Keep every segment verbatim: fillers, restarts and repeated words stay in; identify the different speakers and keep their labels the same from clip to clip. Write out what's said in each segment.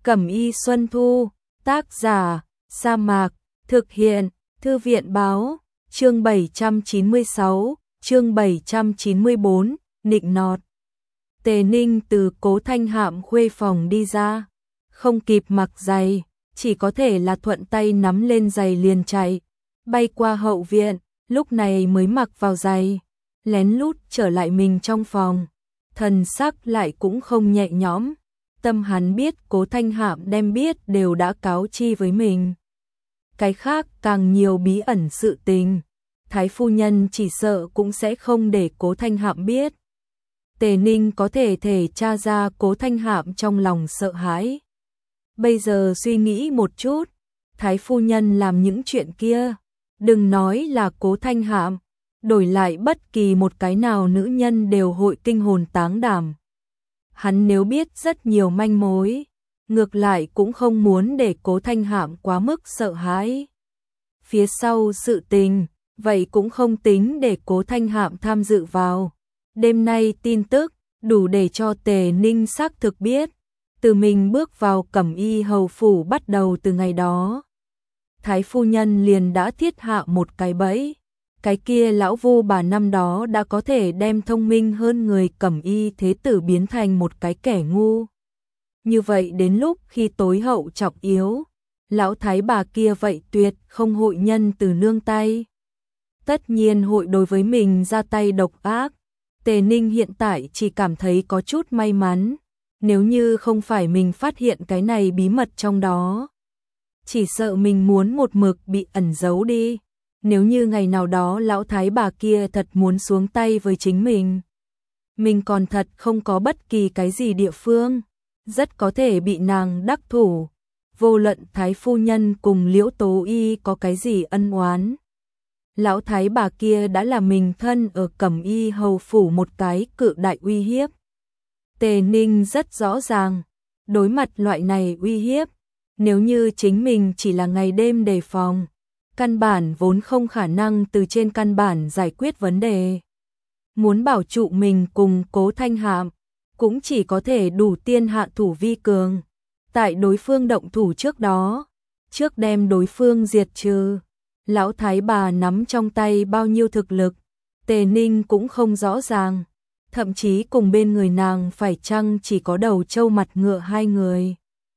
Speaker 1: Cẩm y Xuân Thu, tác giả, Sa Mạc, thực hiện, Thư viện báo, chương bảy trăm chín mươi sáu, chương bảy trăm chín mươi bốn, nịnh nọt. Tề Ninh từ Cố Thanh Hạm khuê phòng đi ra, không kịp mặc giày, chỉ có thể là thuận tay nắm lên giày liền chạy, bay qua hậu viện, lúc này mới mặc vào giày, lén lút trở lại mình trong phòng, thần sắc lại cũng không nhẹ nhõm. Tâm hắn biết Cố Thanh Hạm đem biết đều đã cáo chi với mình. Cái khác càng nhiều bí ẩn sự tình, Thái phu nhân chỉ sợ cũng sẽ không để Cố Thanh Hạm biết. Tề Ninh có thể thể tra ra Cố Thanh Hạm trong lòng sợ hãi. Bây giờ suy nghĩ một chút, Thái phu nhân làm những chuyện kia, đừng nói là Cố Thanh Hạm, đổi lại bất kỳ một cái nào nữ nhân đều hội kinh hồn táng đảm. Hắn nếu biết rất nhiều manh mối, ngược lại cũng không muốn để Cố Thanh Hạm quá mức sợ hãi. Phía sau sự tình, vậy cũng không tính để Cố Thanh Hạm tham dự vào. Đêm nay tin tức, đủ để cho Tề Ninh xác thực biết, từ mình bước vào Cẩm y hầu phủ bắt đầu từ ngày đó. Thái phu nhân liền đã thiết hạ một cái bẫy. Cái kia lão vu bà năm đó đã có thể đem thông minh hơn người Cẩm y thế tử biến thành một cái kẻ ngu. Như vậy đến lúc khi tối hậu trọng yếu, lão thái bà kia vậy tuyệt không hội nhân từ nương tay. Tất nhiên hội đối với mình ra tay độc ác. Tề Ninh hiện tại chỉ cảm thấy có chút may mắn, nếu như không phải mình phát hiện cái này bí mật trong đó. Chỉ sợ mình muốn một mực bị ẩn giấu đi. Nếu như ngày nào đó lão thái bà kia thật muốn xuống tay với chính mình, mình còn thật không có bất kỳ cái gì địa phương, rất có thể bị nàng đắc thủ. Vô luận thái phu nhân cùng Liễu Tố Y có cái gì ân oán, lão thái bà kia đã là mình thân ở Cẩm y hầu phủ một cái cự đại uy hiếp. Tề Ninh rất rõ ràng, đối mặt loại này uy hiếp, nếu như chính mình chỉ là ngày đêm đề phòng, căn bản vốn không khả năng từ trên căn bản giải quyết vấn đề. Muốn bảo trụ mình cùng Cố Thanh Hạm, cũng chỉ có thể đủ tiên hạ thủ vi cường. Tại đối phương động thủ trước đó, trước đem đối phương diệt trừ, lão thái bà nắm trong tay bao nhiêu thực lực, Tề Ninh cũng không rõ ràng. Thậm chí cùng bên người nàng phải chăng chỉ có đầu trâu mặt ngựa hai người,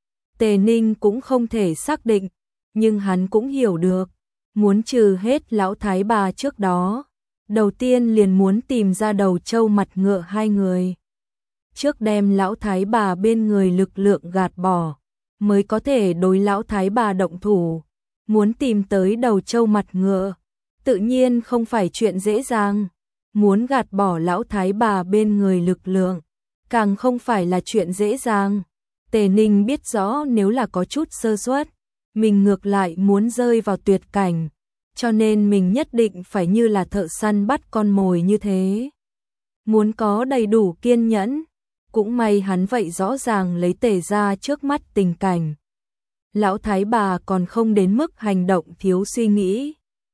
Speaker 1: Tề Ninh cũng không thể xác định, nhưng hắn cũng hiểu được. Muốn trừ hết lão thái bà trước đó, đầu tiên liền muốn tìm ra đầu trâu mặt ngựa hai người. Trước đem lão thái bà bên người lực lượng gạt bỏ, mới có thể đối lão thái bà động thủ. Muốn tìm tới đầu trâu mặt ngựa, tự nhiên không phải chuyện dễ dàng. Muốn gạt bỏ lão thái bà bên người lực lượng, càng không phải là chuyện dễ dàng. Tề Ninh biết rõ nếu là có chút sơ suất, mình ngược lại muốn rơi vào tuyệt cảnh, cho nên mình nhất định phải như là thợ săn bắt con mồi như thế. Muốn có đầy đủ kiên nhẫn, cũng may hắn vậy rõ ràng lấy Tề ra trước mắt tình cảnh. Lão thái bà còn không đến mức hành động thiếu suy nghĩ,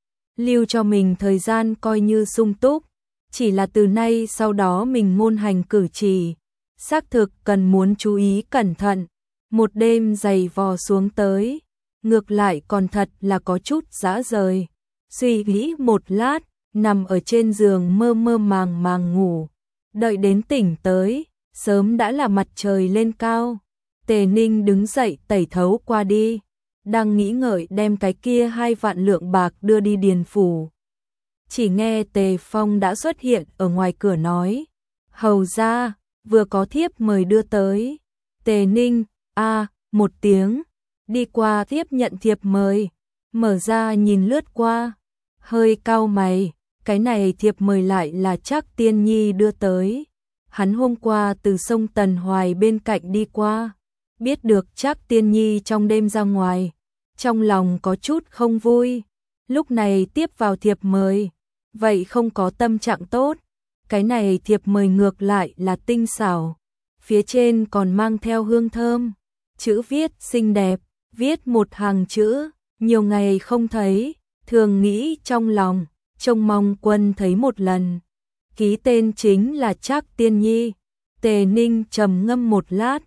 Speaker 1: lưu cho mình thời gian coi như sung túc, chỉ là từ nay sau đó mình ngôn hành cử chỉ, xác thực cần muốn chú ý cẩn thận. Một đêm dày vò xuống tới, ngược lại còn thật là có chút dã rời. Suy nghĩ một lát, nằm ở trên giường mơ mơ màng màng ngủ. Đợi đến tỉnh tới, sớm đã là mặt trời lên cao. Tề Ninh đứng dậy tẩy thấu qua đi, đang nghĩ ngợi đem cái kia hai vạn lượng bạc đưa đi điền phủ. Chỉ nghe Tề Phong đã xuất hiện ở ngoài cửa nói, hầu ra, vừa có thiếp mời đưa tới. Tề Ninh, a một tiếng, đi qua tiếp nhận thiệp mời, mở ra nhìn lướt qua, hơi cau mày, cái này thiệp mời lại là Trác Tiên Nhi đưa tới. Hắn hôm qua từ sông Tần Hoài bên cạnh đi qua, biết được Trác Tiên Nhi trong đêm ra ngoài, trong lòng có chút không vui, lúc này tiếp vào thiệp mời, vậy không có tâm trạng tốt. Cái này thiệp mời ngược lại là tinh xảo, phía trên còn mang theo hương thơm, chữ viết xinh đẹp, viết một hàng chữ, nhiều ngày không thấy, thường nghĩ trong lòng, trông mong quân thấy một lần. Ký tên chính là Trác Tiên Nhi. Tề Ninh trầm ngâm một lát,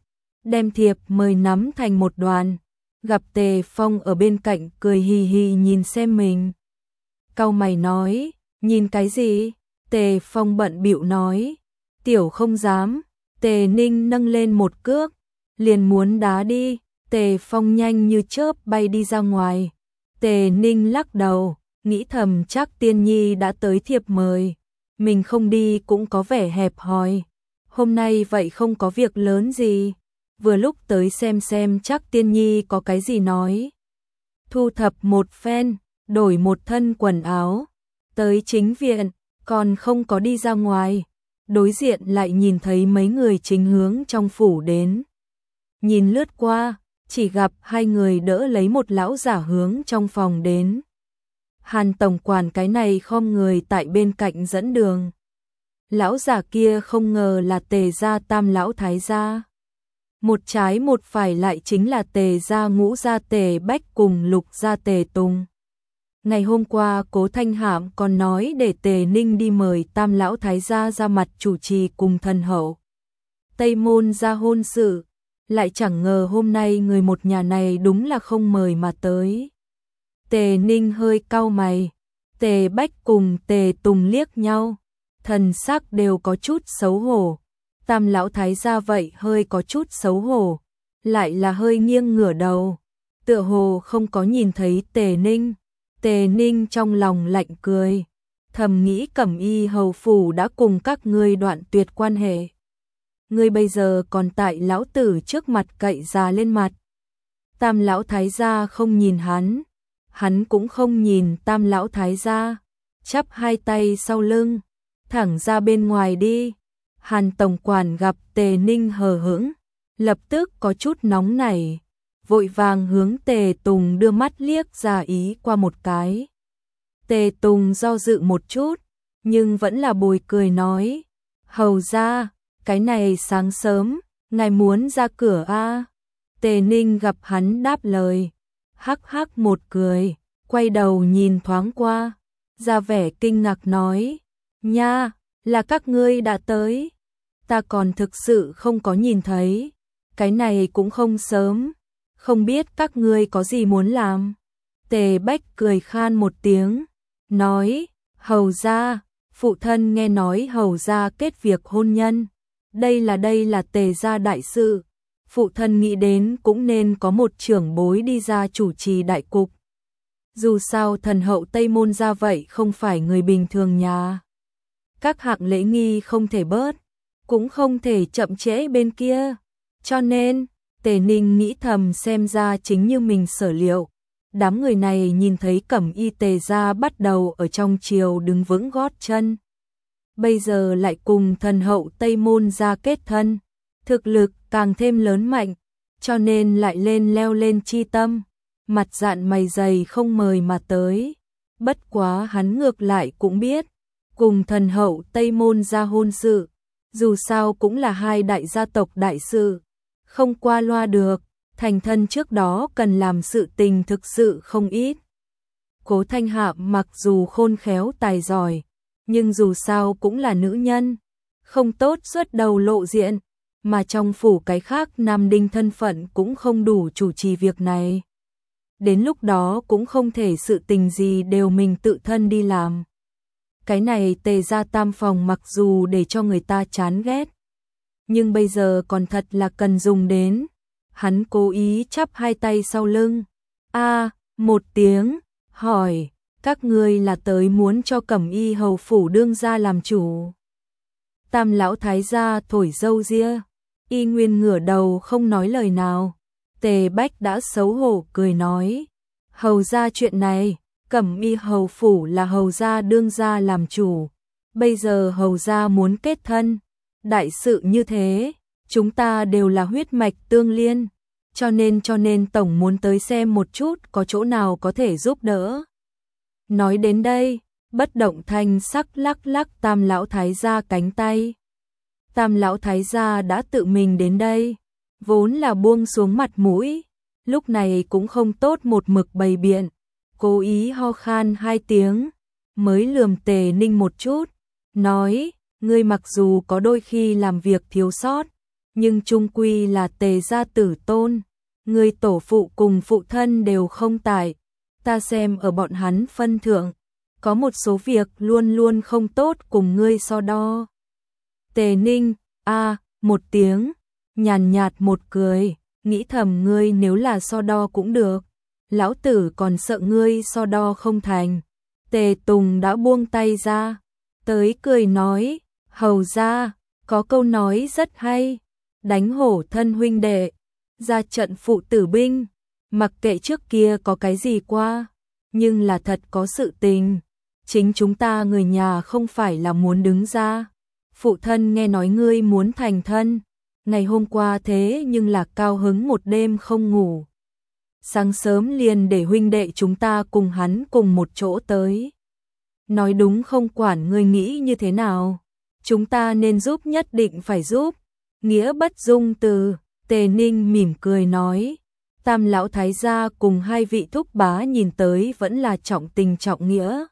Speaker 1: đem thiệp mời nắm thành một đoàn, gặp Tề Phong ở bên cạnh cười hì hì nhìn xem mình. Cau mày nói, nhìn cái gì? Tề Phong bận bịu nói, tiểu không dám. Tề Ninh nâng lên một cước, liền muốn đá đi. Tề Phong nhanh như chớp bay đi ra ngoài. Tề Ninh lắc đầu, nghĩ thầm chắc Tiên Nhi đã tới thiệp mời, mình không đi cũng có vẻ hẹp hòi. Hôm nay vậy không có việc lớn gì, vừa lúc tới xem xem chắc Tiên Nhi có cái gì nói. Thu thập một phen, đổi một thân quần áo, tới chính viện, còn không có đi ra ngoài. Đối diện lại nhìn thấy mấy người chính hướng trong phủ đến. Nhìn lướt qua, chỉ gặp hai người đỡ lấy một lão giả hướng trong phòng đến. Hàn tổng quản cái này khom người tại bên cạnh dẫn đường. Lão giả kia không ngờ là Tề gia Tam lão thái gia. Một trái một phải lại chính là Tề gia Ngũ gia Tề Bách cùng Lục gia Tề Tùng. Ngày hôm qua Cố Thanh Hạm còn nói để Tề Ninh đi mời Tam lão thái gia ra mặt chủ trì cùng thần hậu Tây Môn ra hôn sự, lại chẳng ngờ hôm nay người một nhà này đúng là không mời mà tới. Tề Ninh hơi cau mày, Tề Bách cùng Tề Tùng liếc nhau, thần sắc đều có chút xấu hổ. Tam lão thái gia vậy hơi có chút xấu hổ, lại là hơi nghiêng ngửa đầu, tựa hồ không có nhìn thấy Tề Ninh. Tề Ninh trong lòng lạnh cười, thầm nghĩ Cẩm Y hầu phủ đã cùng các ngươi đoạn tuyệt quan hệ. Ngươi bây giờ còn tại lão tử trước mặt cậy già lên mặt. Tam lão thái gia không nhìn hắn, hắn cũng không nhìn Tam lão thái gia, chắp hai tay sau lưng, thẳng ra bên ngoài đi. Hàn tổng quản gặp Tề Ninh hờ hững, lập tức có chút nóng nảy, vội vàng hướng Tề Tùng đưa mắt liếc ra ý qua một cái. Tề Tùng do dự một chút, nhưng vẫn là bồi cười nói, hầu ra, cái này sáng sớm, ngài muốn ra cửa a? À? Tề Ninh gặp hắn đáp lời, hắc hắc một cười, quay đầu nhìn thoáng qua, ra vẻ kinh ngạc nói, nha, là các ngươi đã tới, ta còn thực sự không có nhìn thấy, cái này cũng không sớm, không biết các ngươi có gì muốn làm. Tề Bách cười khan một tiếng, nói, hầu ra, phụ thân nghe nói hầu ra kết việc hôn nhân, đây là đây là Tề gia đại sự, phụ thân nghĩ đến cũng nên có một trưởng bối đi ra chủ trì đại cục. Dù sao thần hậu Tây Môn gia vậy không phải người bình thường nhà. Các hạng lễ nghi không thể bớt, cũng không thể chậm trễ bên kia. Cho nên, Tề Ninh nghĩ thầm xem ra chính như mình sở liệu. Đám người này nhìn thấy Cẩm Y Tề gia bắt đầu ở trong triều đứng vững gót chân. Bây giờ lại cùng thần hậu Tây Môn gia kết thân, thực lực càng thêm lớn mạnh, cho nên lại lên leo lên chi tâm, mặt dạn mày dày không mời mà tới. Bất quá hắn ngược lại cũng biết, cùng thần hậu Tây Môn gia hôn sự, dù sao cũng là hai đại gia tộc đại sự, không qua loa được, thành thân trước đó cần làm sự tình thực sự không ít. Cố Thanh Hạm mặc dù khôn khéo tài giỏi, nhưng dù sao cũng là nữ nhân, không tốt xuất đầu lộ diện, mà trong phủ cái khác nam đinh thân phận cũng không đủ chủ trì việc này. Đến lúc đó cũng không thể sự tình gì đều mình tự thân đi làm. Cái này Tề gia tam phòng mặc dù để cho người ta chán ghét, nhưng bây giờ còn thật là cần dùng đến. Hắn cố ý chắp hai tay sau lưng. A, một tiếng, hỏi, các ngươi là tới muốn cho Cẩm Y hầu phủ đương gia làm chủ. Tam lão thái gia thổi râu ria, y nguyên ngửa đầu không nói lời nào. Tề Bách đã xấu hổ cười nói, hầu gia chuyện này, Cẩm Y hầu phủ là hầu gia đương gia làm chủ, bây giờ hầu gia muốn kết thân, đại sự như thế, chúng ta đều là huyết mạch tương liên, cho nên cho nên tổng muốn tới xem một chút có chỗ nào có thể giúp đỡ. Nói đến đây, bất động thanh sắc lắc lắc Tam lão thái gia cánh tay. Tam lão thái gia đã tự mình đến đây, vốn là buông xuống mặt mũi, lúc này cũng không tốt một mực bày biện, cố ý ho khan hai tiếng, mới lườm Tề Ninh một chút, nói, ngươi mặc dù có đôi khi làm việc thiếu sót, nhưng chung quy là Tề gia tử tôn, người tổ phụ cùng phụ thân đều không tại, ta xem ở bọn hắn phân thượng, có một số việc luôn luôn không tốt cùng ngươi so đo. Tề Ninh, a, một tiếng, nhàn nhạt một cười, nghĩ thầm ngươi nếu là so đo cũng được, lão tử còn sợ ngươi so đo không thành. Tề Tùng đã buông tay ra, tới cười nói, hầu ra, có câu nói rất hay, đánh hổ thân huynh đệ, ra trận phụ tử binh, mặc kệ trước kia có cái gì qua, nhưng là thật có sự tình, chính chúng ta người nhà không phải là muốn đứng ra. Phụ thân nghe nói ngươi muốn thành thân, ngày hôm qua thế nhưng là cao hứng một đêm không ngủ. Sáng sớm liền để huynh đệ chúng ta cùng hắn cùng một chỗ tới. Nói đúng không quản ngươi nghĩ như thế nào, chúng ta nên giúp nhất định phải giúp. Nghĩa bất dung từ, Tề Ninh mỉm cười nói. Tam lão thái gia cùng hai vị thúc bá nhìn tới vẫn là trọng tình trọng nghĩa.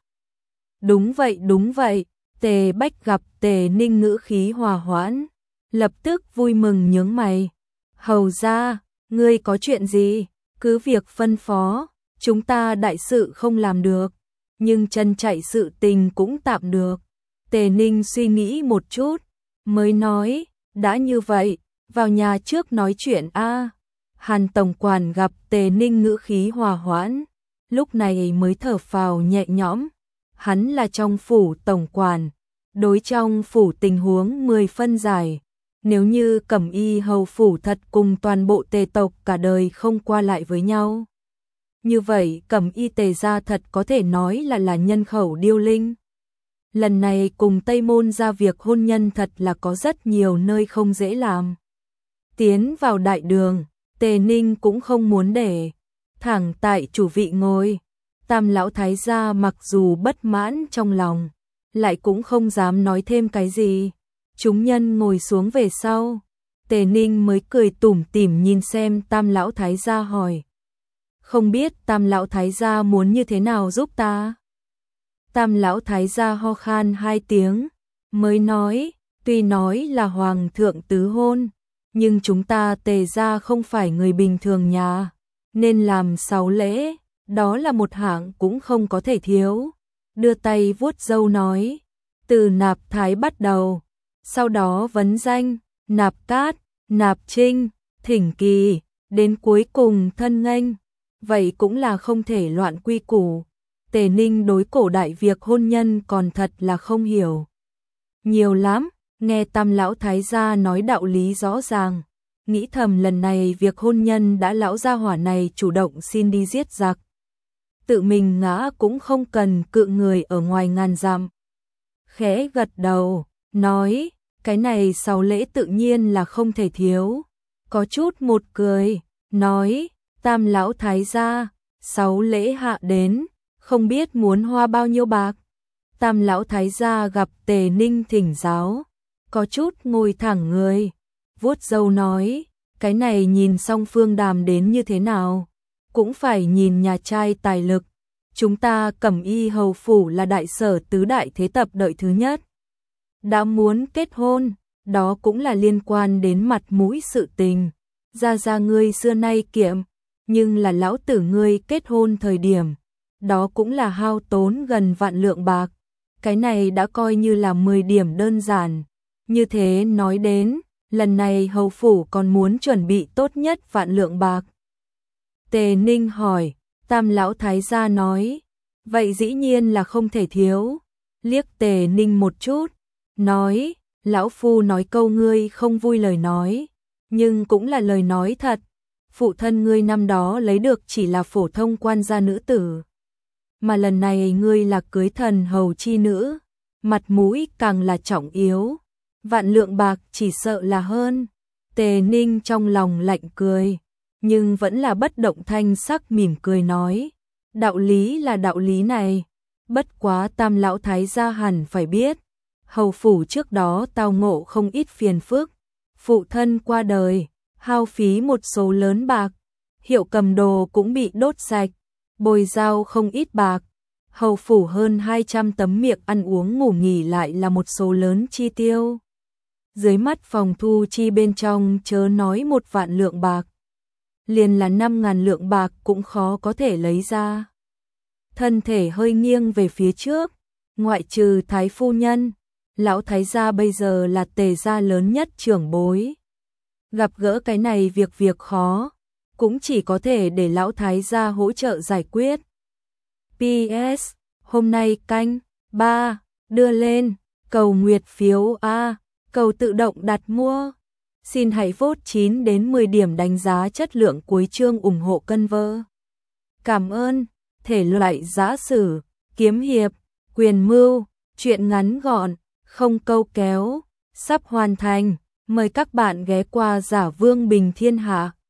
Speaker 1: Đúng vậy đúng vậy, Tề Bách gặp Tề Ninh ngữ khí hòa hoãn, lập tức vui mừng nhướng mày. Hầu ra, ngươi có chuyện gì, cứ việc phân phó, chúng ta đại sự không làm được, nhưng chân chạy sự tình cũng tạm được. Tề Ninh suy nghĩ một chút, mới nói, đã như vậy, vào nhà trước nói chuyện a. Hàn tổng quản gặp Tề Ninh ngữ khí hòa hoãn, lúc này mới thở phào nhẹ nhõm. Hắn là trong phủ tổng quản, đối trong phủ tình huống mười phân giải. Nếu như Cẩm Y hầu phủ thật cùng toàn bộ Tề tộc cả đời không qua lại với nhau, như vậy Cẩm Y Tề gia thật có thể nói là là nhân khẩu điêu linh. Lần này cùng Tây Môn ra việc hôn nhân thật là có rất nhiều nơi không dễ làm. Tiến vào đại đường, Tề Ninh cũng không muốn để thẳng tại chủ vị ngồi. Tam lão thái gia mặc dù bất mãn trong lòng, lại cũng không dám nói thêm cái gì. Chúng nhân ngồi xuống về sau, Tề Ninh mới cười tủm tỉm nhìn xem Tam lão thái gia hỏi. Không biết Tam lão thái gia muốn như thế nào giúp ta? Tam lão thái gia ho khan hai tiếng, mới nói, tuy nói là hoàng thượng tứ hôn, nhưng chúng ta Tề gia không phải người bình thường nhà, nên làm sáu lễ, đó là một hạng cũng không có thể thiếu. Đưa tay vuốt râu nói, từ nạp thái bắt đầu, sau đó vấn danh, nạp cát, nạp trinh, thỉnh kỳ, đến cuối cùng thân nghênh, vậy cũng là không thể loạn quy củ. Tề Ninh đối cổ đại việc hôn nhân còn thật là không hiểu nhiều lắm, nghe Tam lão thái gia nói đạo lý rõ ràng, nghĩ thầm lần này việc hôn nhân đã lão gia hỏa này chủ động xin đi giết giặc, tự mình ngã cũng không cần cự người ở ngoài ngàn dặm. Khẽ gật đầu, nói, cái này sau lễ tự nhiên là không thể thiếu. Có chút một cười, nói, Tam lão thái gia, sáu lễ hạ đến, không biết muốn hoa bao nhiêu bạc. Tam lão thái gia gặp Tề Ninh thỉnh giáo, có chút ngồi thẳng người, vuốt râu nói, cái này nhìn song phương đàm đến như thế nào, cũng phải nhìn nhà trai tài lực. Chúng ta Cẩm Y hầu phủ là đại sở tứ đại thế tập đợi thứ nhất. Đã muốn kết hôn, đó cũng là liên quan đến mặt mũi sự tình. Gia gia ngươi xưa nay kiệm, nhưng là lão tử ngươi kết hôn thời điểm, đó cũng là hao tốn gần vạn lượng bạc. Cái này đã coi như là mười điểm đơn giản. Như thế nói đến, lần này hầu phủ còn muốn chuẩn bị tốt nhất vạn lượng bạc. Tề Ninh hỏi, Tam lão thái gia nói, vậy dĩ nhiên là không thể thiếu. Liếc Tề Ninh một chút, nói, lão phu nói câu ngươi không vui lời nói, nhưng cũng là lời nói thật. Phụ thân ngươi năm đó lấy được chỉ là phổ thông quan gia nữ tử, mà lần này ngươi là cưới thần hầu chi nữ, mặt mũi càng là trọng yếu. Vạn lượng bạc chỉ sợ là hơn. Tề Ninh trong lòng lạnh cười, nhưng vẫn là bất động thanh sắc mỉm cười nói, đạo lý là đạo lý này, bất quá Tam lão thái gia hẳn phải biết, hầu phủ trước đó tao ngộ không ít phiền phức, phụ thân qua đời, hao phí một số lớn bạc, hiệu cầm đồ cũng bị đốt sạch, bồi giao không ít bạc, hầu phủ hơn hai trăm tấm miệng ăn uống ngủ nghỉ lại là một số lớn chi tiêu. Dưới mắt phòng thu chi bên trong chớ nói một vạn lượng bạc. Liền là năm ngàn lượng bạc cũng khó có thể lấy ra. Thân thể hơi nghiêng về phía trước, ngoại trừ thái phu nhân, lão thái gia bây giờ là tề gia lớn nhất trưởng bối. Gặp gỡ cái này việc việc khó, cũng chỉ có thể để lão thái gia hỗ trợ giải quyết. pê ét. Hôm nay canh ba đưa lên, cầu nguyệt phiếu A, cầu tự động đặt mua. Xin hãy vote chín đến mười điểm đánh giá chất lượng cuối chương ủng hộ cân vơ. Cảm ơn. Thể loại giã sử, kiếm hiệp, quyền mưu, truyện ngắn gọn, không câu kéo, sắp hoàn thành. Mời các bạn ghé qua Giả Vương Bình Thiên Hạ.